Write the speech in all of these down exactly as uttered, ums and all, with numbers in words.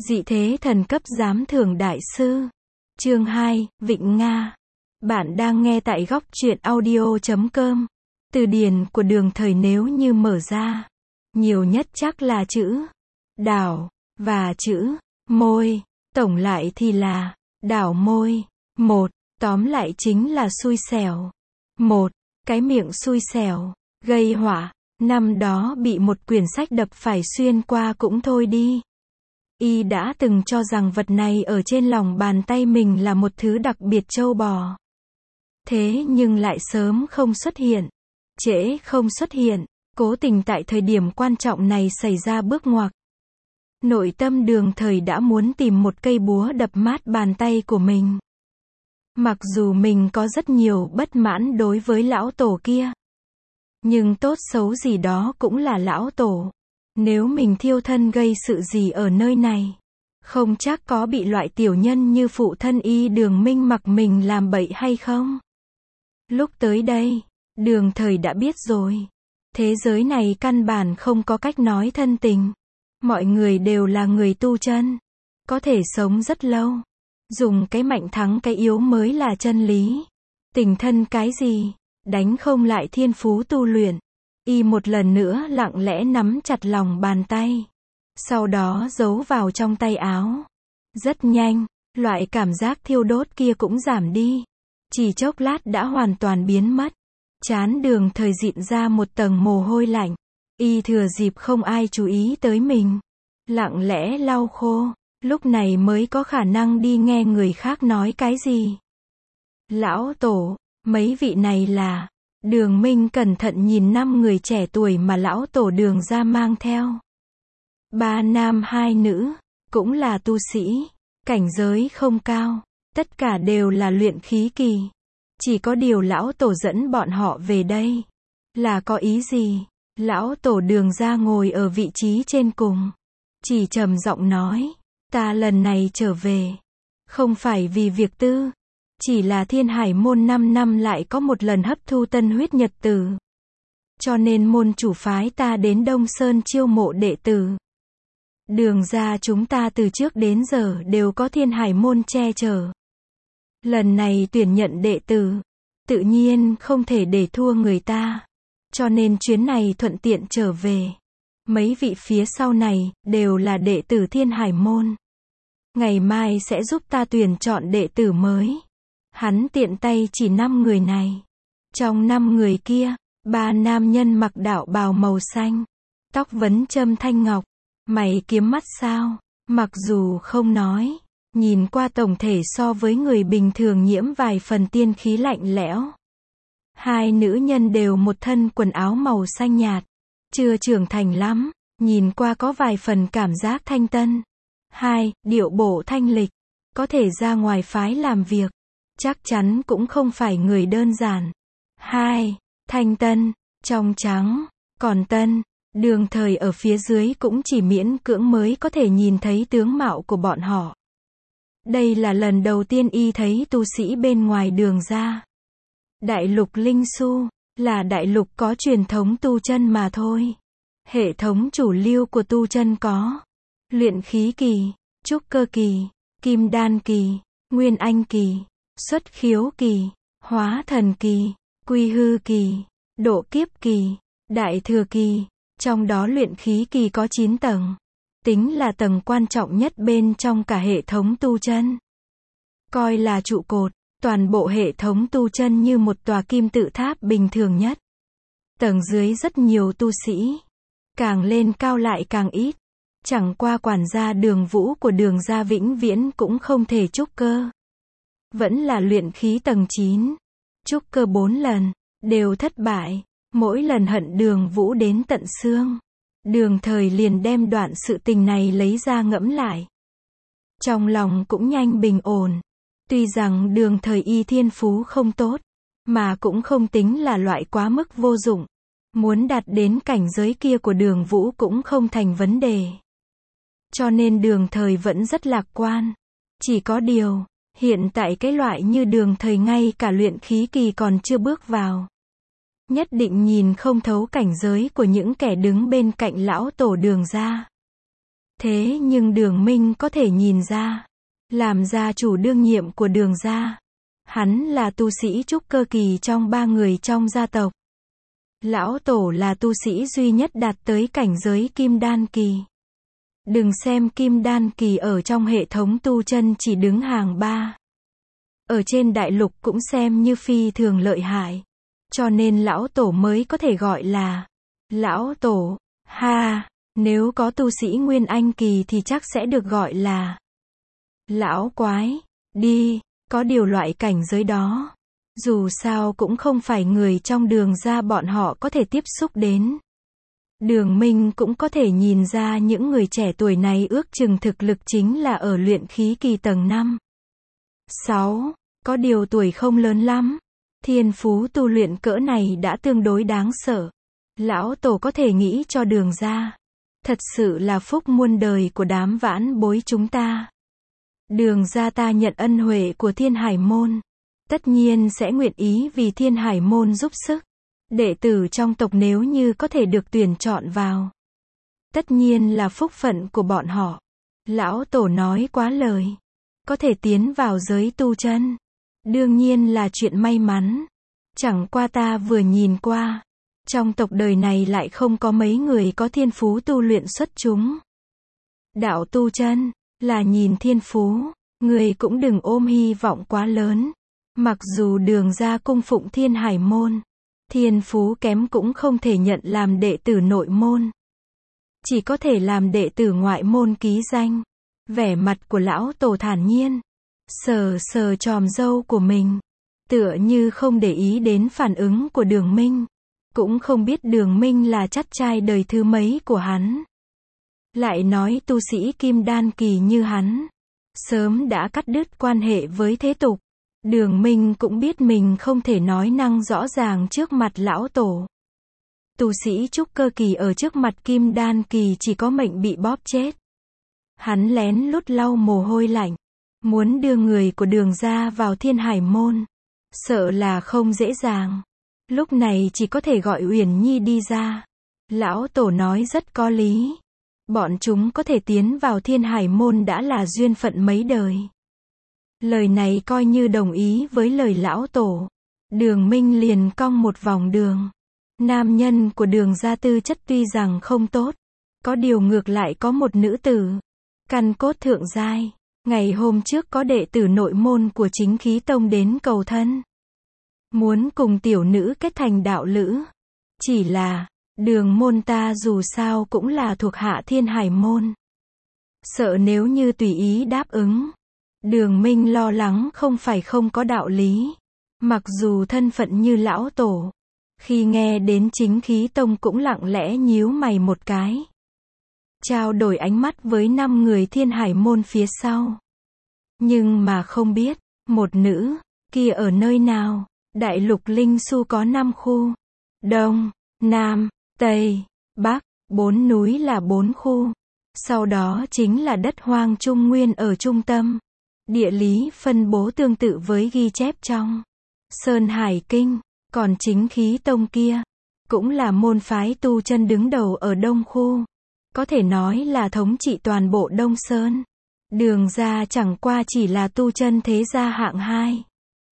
Dị thế thần cấp giám thưởng đại sư. Chương hai, Vịnh Nga. Bạn đang nghe tại góc truyện audio chấm com. Từ điển của Đường Thời nếu như mở ra, nhiều nhất chắc là chữ đảo và chữ môi, tổng lại thì là đảo môi. Một, tóm lại chính là xui xẻo. Một, cái miệng xui xẻo, gây họa, năm đó bị một quyển sách đập phải xuyên qua cũng thôi đi. Y đã từng cho rằng vật này ở trên lòng bàn tay mình là một thứ đặc biệt trâu bò. Thế nhưng lại sớm không xuất hiện, trễ không xuất hiện, cố tình tại thời điểm quan trọng này xảy ra bước ngoặt. Nội tâm Đường Thời đã muốn tìm một cây búa đập mát bàn tay của mình. Mặc dù mình có rất nhiều bất mãn đối với lão tổ kia, nhưng tốt xấu gì đó cũng là lão tổ. Nếu mình thiêu thân gây sự gì ở nơi này, không chắc có bị loại tiểu nhân như phụ thân y Đường Minh mặc mình làm bậy hay không. Lúc tới đây, Đường Thời đã biết rồi. Thế giới này căn bản không có cách nói thân tình. Mọi người đều là người tu chân, có thể sống rất lâu. Dùng cái mạnh thắng cái yếu mới là chân lý. Tình thân cái gì, đánh không lại thiên phú tu luyện. Y một lần nữa lặng lẽ nắm chặt lòng bàn tay, sau đó giấu vào trong tay áo. Rất nhanh, loại cảm giác thiêu đốt kia cũng giảm đi. Chỉ chốc lát đã hoàn toàn biến mất. Trán Đường Thời dịn ra một tầng mồ hôi lạnh. Y thừa dịp không ai chú ý tới mình, lặng lẽ lau khô, lúc này mới có khả năng đi nghe người khác nói cái gì. Lão tổ, mấy vị này là... Đường Minh cẩn thận nhìn năm người trẻ tuổi mà lão tổ Đường gia mang theo. Ba nam hai nữ, cũng là tu sĩ, cảnh giới không cao, tất cả đều là luyện khí kỳ. Chỉ có điều lão tổ dẫn bọn họ về đây, là có ý gì? Lão tổ Đường gia ngồi ở vị trí trên cùng, chỉ trầm giọng nói, ta lần này trở về, không phải vì việc tư. Chỉ là Thiên Hải môn năm năm lại có một lần hấp thu tân huyết nhật tử. Cho nên môn chủ phái ta đến Đông Sơn chiêu mộ đệ tử. Đường ra chúng ta từ trước đến giờ đều có Thiên Hải môn che chở. Lần này tuyển nhận đệ tử, tự nhiên không thể để thua người ta. Cho nên chuyến này thuận tiện trở về. Mấy vị phía sau này, đều là đệ tử Thiên Hải môn. Ngày mai sẽ giúp ta tuyển chọn đệ tử mới. Hắn tiện tay chỉ năm người này. Trong năm người kia, ba nam nhân mặc đạo bào màu xanh, tóc vấn châm thanh ngọc, mày kiếm mắt sao, mặc dù không nói, nhìn qua tổng thể so với người bình thường nhiễm vài phần tiên khí lạnh lẽo. Hai nữ nhân đều một thân quần áo màu xanh nhạt, chưa trưởng thành lắm, nhìn qua có vài phần cảm giác thanh tân. Hai, điệu bộ thanh lịch, có thể ra ngoài phái làm việc. Chắc chắn cũng không phải người đơn giản. Hai, thanh tân, trong trắng, còn tân. Đường Thời ở phía dưới cũng chỉ miễn cưỡng mới có thể nhìn thấy tướng mạo của bọn họ. Đây là lần đầu tiên y thấy tu sĩ bên ngoài Đường ra. Đại lục Linh Su, là đại lục có truyền thống tu chân mà thôi. Hệ thống chủ lưu của tu chân có luyện khí kỳ, trúc cơ kỳ, kim đan kỳ, nguyên anh kỳ, xuất khiếu kỳ, hóa thần kỳ, quy hư kỳ, độ kiếp kỳ, đại thừa kỳ. Trong đó luyện khí kỳ có chín tầng, tính là tầng quan trọng nhất bên trong cả hệ thống tu chân. Coi là trụ cột, toàn bộ hệ thống tu chân như một tòa kim tự tháp bình thường nhất. Tầng dưới rất nhiều tu sĩ, càng lên cao lại càng ít. Chẳng qua quản gia Đường Vũ của Đường gia vĩnh viễn cũng không thể trúc cơ. Vẫn là luyện khí tầng chín, trúc cơ bốn lần, đều thất bại, mỗi lần hận Đường Vũ đến tận xương. Đường Thời liền đem đoạn sự tình này lấy ra ngẫm lại. Trong lòng cũng nhanh bình ổn, tuy rằng Đường Thời y thiên phú không tốt, mà cũng không tính là loại quá mức vô dụng. Muốn đạt đến cảnh giới kia của Đường Vũ cũng không thành vấn đề. Cho nên Đường Thời vẫn rất lạc quan. Chỉ có điều, hiện tại cái loại như Đường Thời ngay cả luyện khí kỳ còn chưa bước vào. Nhất định nhìn không thấu cảnh giới của những kẻ đứng bên cạnh lão tổ Đường gia. Thế nhưng Đường Minh có thể nhìn ra, làm gia chủ đương nhiệm của Đường gia, hắn là tu sĩ trúc cơ kỳ trong ba người trong gia tộc. Lão tổ là tu sĩ duy nhất đạt tới cảnh giới kim đan kỳ. Đừng xem kim đan kỳ ở trong hệ thống tu chân chỉ đứng hàng ba. Ở trên đại lục cũng xem như phi thường lợi hại. Cho nên lão tổ mới có thể gọi là lão tổ. Ha, nếu có tu sĩ nguyên anh kỳ thì chắc sẽ được gọi là lão quái. Đi, có điều loại cảnh giới đó, dù sao cũng không phải người trong Đường gia bọn họ có thể tiếp xúc đến. Đường Minh cũng có thể nhìn ra những người trẻ tuổi này ước chừng thực lực chính là ở luyện khí kỳ tầng năm, sáu, có điều tuổi không lớn lắm. Thiên phú tu luyện cỡ này đã tương đối đáng sợ. Lão tổ có thể nghĩ cho Đường gia, thật sự là phúc muôn đời của đám vãn bối chúng ta. Đường gia ta nhận ân huệ của Thiên Hải môn, tất nhiên sẽ nguyện ý vì Thiên Hải môn giúp sức. Đệ tử trong tộc nếu như có thể được tuyển chọn vào, tất nhiên là phúc phận của bọn họ. Lão tổ nói quá lời. Có thể tiến vào giới tu chân, đương nhiên là chuyện may mắn. Chẳng qua ta vừa nhìn qua, trong tộc đời này lại không có mấy người có thiên phú tu luyện xuất chúng. Đạo tu chân là nhìn thiên phú, người cũng đừng ôm hy vọng quá lớn. Mặc dù Đường gia cung phụng Thiên Hải môn, thiên phú kém cũng không thể nhận làm đệ tử nội môn, chỉ có thể làm đệ tử ngoại môn ký danh. Vẻ mặt của lão tổ thản nhiên, sờ sờ chòm râu của mình, tựa như không để ý đến phản ứng của Đường Minh, cũng không biết Đường Minh là chắt trai đời thứ mấy của hắn. Lại nói tu sĩ kim đan kỳ như hắn, sớm đã cắt đứt quan hệ với thế tục. Đường Minh cũng biết mình không thể nói năng rõ ràng trước mặt lão tổ. Tu sĩ trúc cơ kỳ ở trước mặt kim đan kỳ chỉ có mệnh bị bóp chết. Hắn lén lút lau mồ hôi lạnh, muốn đưa người của Đường gia vào Thiên Hải môn, sợ là không dễ dàng. Lúc này chỉ có thể gọi Uyển Nhi đi ra. Lão tổ nói rất có lý. Bọn chúng có thể tiến vào Thiên Hải môn đã là duyên phận mấy đời. Lời này coi như đồng ý với lời lão tổ. Đường Minh liền cong một vòng đường. Nam nhân của Đường gia tư chất tuy rằng không tốt, có điều ngược lại có một nữ tử, căn cốt thượng giai. Ngày hôm trước có đệ tử nội môn của Chính Khí Tông đến cầu thân, muốn cùng tiểu nữ kết thành đạo lữ. Chỉ là, Đường môn ta dù sao cũng là thuộc hạ Thiên Hải môn, sợ nếu như tùy ý đáp ứng. Đường Minh lo lắng không phải không có đạo lý. Mặc dù thân phận như lão tổ, khi nghe đến Chính Khí Tông cũng lặng lẽ nhíu mày một cái, trao đổi ánh mắt với năm người Thiên Hải môn phía sau. Nhưng mà không biết, một nữ kia ở nơi nào. Đại lục Linh Su có năm khu, Đông, Nam, Tây, Bắc, bốn núi là bốn khu. Sau đó chính là đất hoang Trung Nguyên ở trung tâm. Địa lý phân bố tương tự với ghi chép trong Sơn Hải Kinh. Còn Chính Khí Tông kia, cũng là môn phái tu chân đứng đầu ở Đông khu. Có thể nói là thống trị toàn bộ Đông Sơn. Đường gia chẳng qua chỉ là tu chân thế gia hạng hai.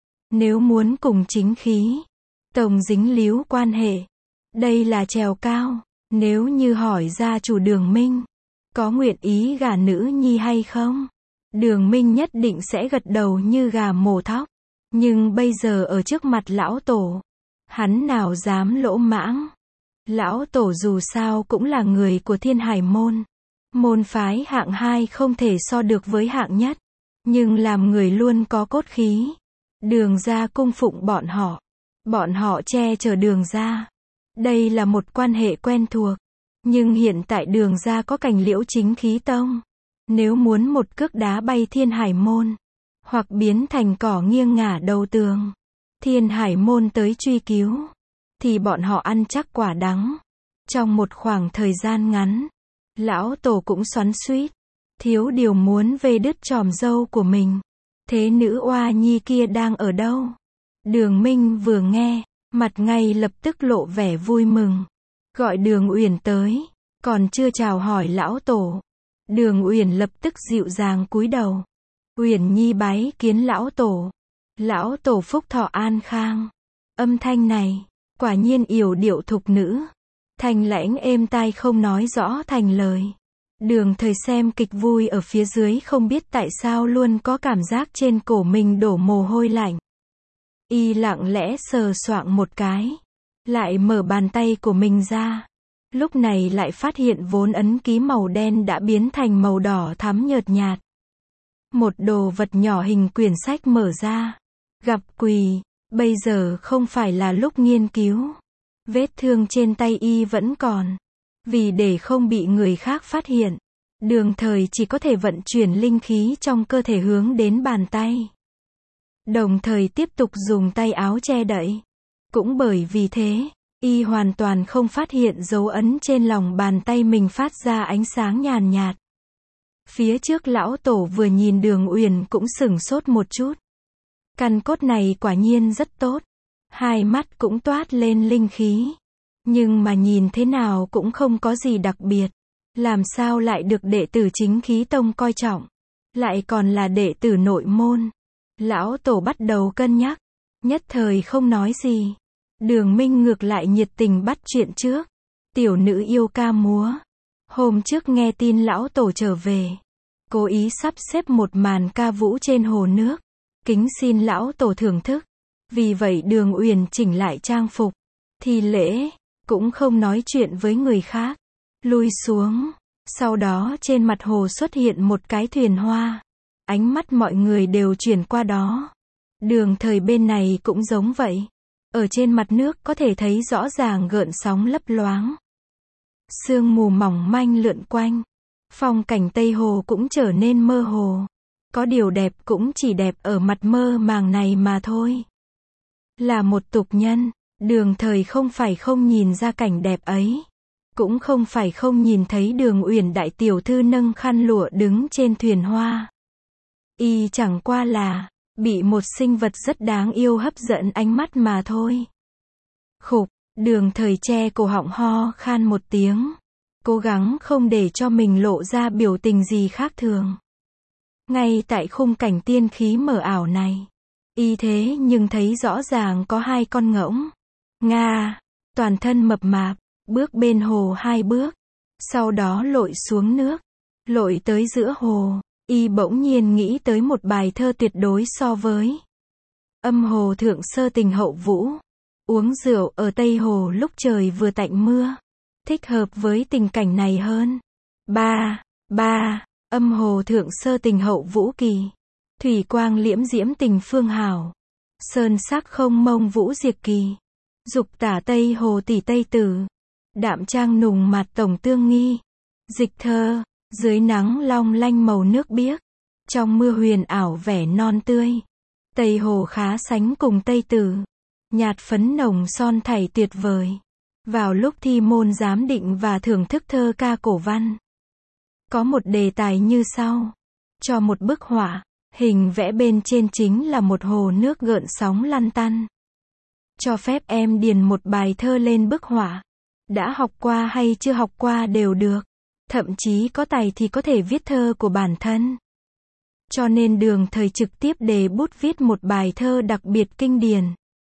Nếu muốn cùng Chính Khí Tông dính líu quan hệ, đây là trèo cao. Nếu như hỏi gia chủ Đường Minh, có nguyện ý gả nữ nhi hay không? Đường Minh nhất định sẽ gật đầu như gà mổ thóc. Nhưng bây giờ ở trước mặt lão tổ, hắn nào dám lỗ mãng. Lão tổ dù sao cũng là người của Thiên Hải môn. Môn phái hạng hai không thể so được với hạng nhất. Nhưng làm người luôn có cốt khí. Đường gia cung phụng bọn họ. Bọn họ che chở Đường gia. Đây là một quan hệ quen thuộc. Nhưng hiện tại Đường gia có cành liễu Chính Khí Tông. Nếu muốn một cước đá bay Thiên Hải môn, hoặc biến thành cỏ nghiêng ngả đầu tường, Thiên Hải môn tới truy cứu, thì bọn họ ăn chắc quả đắng. Trong một khoảng thời gian ngắn, lão tổ cũng xoắn xuýt, thiếu điều muốn vê đứt chòm râu của mình. Thế nữ oa nhi kia đang ở đâu? Đường Minh vừa nghe, mặt ngay lập tức lộ vẻ vui mừng. Gọi Đường Uyển tới, còn chưa chào hỏi lão tổ. Đường Uyển lập tức dịu dàng cúi đầu. Uyển Nhi bái kiến lão tổ. Lão tổ phúc thọ an khang. Âm thanh này, quả nhiên yểu điệu thục nữ. Thanh lãnh êm tai không nói rõ thành lời. Đường Thời xem kịch vui ở phía dưới không biết tại sao luôn có cảm giác trên cổ mình đổ mồ hôi lạnh. Y lặng lẽ sờ soạng một cái. Lại mở bàn tay của mình ra. Lúc này lại phát hiện vốn ấn ký màu đen đã biến thành màu đỏ thắm nhợt nhạt. Một đồ vật nhỏ hình quyển sách mở ra. Gặp quỷ, bây giờ không phải là lúc nghiên cứu. Vết thương trên tay y vẫn còn. Vì để không bị người khác phát hiện, Đường Thời chỉ có thể vận chuyển linh khí trong cơ thể hướng đến bàn tay. Đồng thời tiếp tục dùng tay áo che đậy. Cũng bởi vì thế, y hoàn toàn không phát hiện dấu ấn trên lòng bàn tay mình phát ra ánh sáng nhàn nhạt. Phía trước lão tổ vừa nhìn Đường Uyển cũng sửng sốt một chút. Căn cốt này quả nhiên rất tốt. Hai mắt cũng toát lên linh khí. Nhưng mà nhìn thế nào cũng không có gì đặc biệt. Làm sao lại được đệ tử chính khí tông coi trọng. Lại còn là đệ tử nội môn. Lão tổ bắt đầu cân nhắc. Nhất thời không nói gì. Đường Minh ngược lại nhiệt tình bắt chuyện trước. Tiểu nữ yêu ca múa. Hôm trước nghe tin lão tổ trở về. Cố ý sắp xếp một màn ca vũ trên hồ nước. Kính xin lão tổ thưởng thức. Vì vậy Đường Uyển chỉnh lại trang phục. Thi lễ. Cũng không nói chuyện với người khác. Lui xuống. Sau đó trên mặt hồ xuất hiện một cái thuyền hoa. Ánh mắt mọi người đều chuyển qua đó. Đường Thời bên này cũng giống vậy. Ở trên mặt nước có thể thấy rõ ràng gợn sóng lấp loáng. Sương mù mỏng manh lượn quanh. Phong cảnh Tây Hồ cũng trở nên mơ hồ. Có điều đẹp cũng chỉ đẹp ở mặt mơ màng này mà thôi. Là một tục nhân, Đường Thời không phải không nhìn ra cảnh đẹp ấy. Cũng không phải không nhìn thấy Đường Uyển đại tiểu thư nâng khăn lụa đứng trên thuyền hoa. Y chẳng qua là bị một sinh vật rất đáng yêu hấp dẫn ánh mắt mà thôi. Khục, Đường Thời che cổ họng ho khan một tiếng. Cố gắng không để cho mình lộ ra biểu tình gì khác thường. Ngay tại khung cảnh tiên khí mờ ảo này. Y thế nhưng thấy rõ ràng có hai con ngỗng. Nga, toàn thân mập mạp, bước bên hồ hai bước. Sau đó lội xuống nước. Lội tới giữa hồ. Y bỗng nhiên nghĩ tới một bài thơ tuyệt đối so với. Âm hồ thượng sơ tình hậu vũ. Uống rượu ở Tây Hồ lúc trời vừa tạnh mưa. Thích hợp với tình cảnh này hơn. Ba, ba, âm hồ thượng sơ tình hậu vũ kỳ. Thủy quang liễm diễm tình phương hảo. Sơn sắc không mông vũ diệt kỳ. Dục tả Tây Hồ tỷ Tây tử. Đạm trang nùng mặt tổng tương nghi. Dịch thơ. Dưới nắng long lanh màu nước biếc. Trong mưa huyền ảo vẻ non tươi. Tây Hồ khá sánh cùng Tây Tử. Nhạt phấn nồng son thảy tuyệt vời. Vào lúc thi môn giám định và thưởng thức thơ ca cổ văn. Có một đề tài như sau. Cho một bức họa. Hình vẽ bên trên chính là một hồ nước gợn sóng lăn tăn. Cho phép em điền một bài thơ lên bức họa. Đã học qua hay chưa học qua đều được. Thậm chí có tài thì có thể viết thơ của bản thân. Cho nên Đường Thời trực tiếp đề bút viết một bài thơ đặc biệt kinh điển.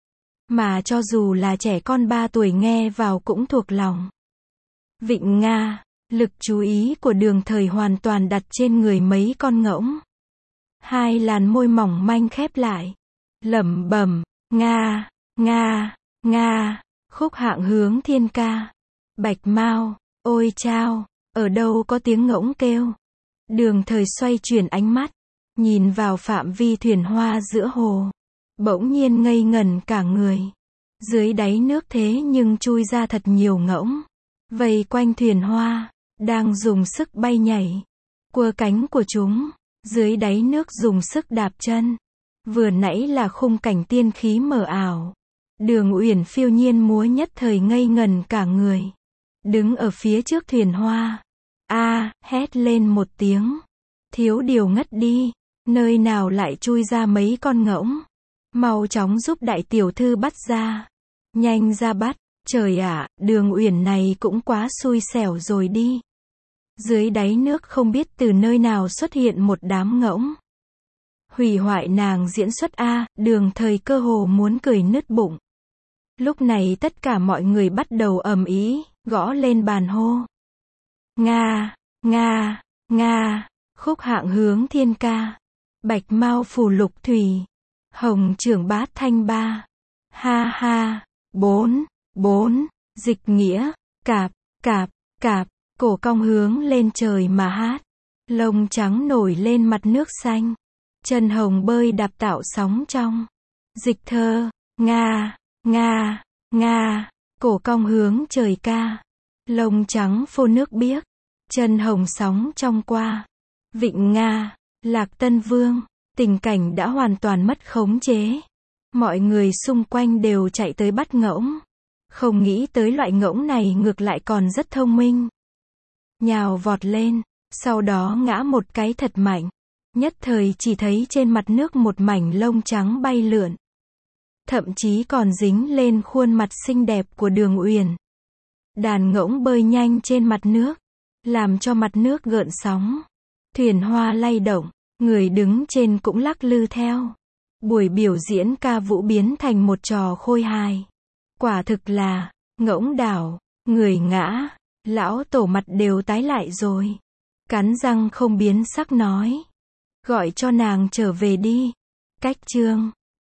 Mà cho dù là trẻ con ba tuổi nghe vào cũng thuộc lòng. Vịnh Nga, lực chú ý của Đường Thời hoàn toàn đặt trên người mấy con ngỗng. Hai làn môi mỏng manh khép lại. Lẩm bẩm, Nga, Nga, Nga, khúc hạng hướng thiên ca. Bạch Mao, ôi chao. Ở đâu có tiếng ngỗng kêu. Đường Thời xoay chuyển ánh mắt. Nhìn vào phạm vi thuyền hoa giữa hồ. Bỗng nhiên ngây ngẩn cả người. Dưới đáy nước thế nhưng chui ra thật nhiều ngỗng. Vây quanh thuyền hoa. Đang dùng sức bay nhảy. Quơ cánh của chúng. Dưới đáy nước dùng sức đạp chân. Vừa nãy là khung cảnh tiên khí mờ ảo. Đường Uyển phiêu nhiên múa nhất thời ngây ngẩn cả người. Đứng ở phía trước thuyền hoa. A, à, hét lên một tiếng. Thiếu điều ngất đi. Nơi nào lại chui ra mấy con ngỗng. Mau chóng giúp đại tiểu thư bắt ra. Nhanh ra bắt. Trời ạ, Đường Uyển này cũng quá xui xẻo rồi đi. Dưới đáy nước không biết từ nơi nào xuất hiện một đám ngỗng. Hủy hoại nàng diễn xuất a, Đường Thời cơ hồ muốn cười nứt bụng. Lúc này tất cả mọi người bắt đầu ầm ĩ, gõ lên bàn hô. Nga, Nga, Nga, khúc hạng hướng thiên ca. Bạch mao phù lục thủy. Hồng trưởng bát thanh ba. Ha ha, bốn, bốn, dịch nghĩa, cạp, cạp, cạp, cổ cong hướng lên trời mà hát. Lông trắng nổi lên mặt nước xanh. Chân hồng bơi đạp tạo sóng trong. Dịch thơ, Nga, Nga, Nga, cổ cong hướng trời ca. Lông trắng phô nước biếc. Chân hồng sóng trong qua. Vịnh Nga, Lạc Tân Vương. Tình cảnh đã hoàn toàn mất khống chế. Mọi người xung quanh đều chạy tới bắt ngỗng. Không nghĩ tới loại ngỗng này ngược lại còn rất thông minh. Nhào vọt lên, sau đó ngã một cái thật mạnh. Nhất thời chỉ thấy trên mặt nước một mảnh lông trắng bay lượn. Thậm chí còn dính lên khuôn mặt xinh đẹp của Đường Uyển. Đàn ngỗng bơi nhanh trên mặt nước, làm cho mặt nước gợn sóng. Thuyền hoa lay động, người đứng trên cũng lắc lư theo. Buổi biểu diễn ca vũ biến thành một trò khôi hài. Quả thực là, ngỗng đảo, người ngã, lão tổ mặt đều tái lại rồi. Cắn răng không biến sắc nói. Gọi cho nàng trở về đi. Cách chương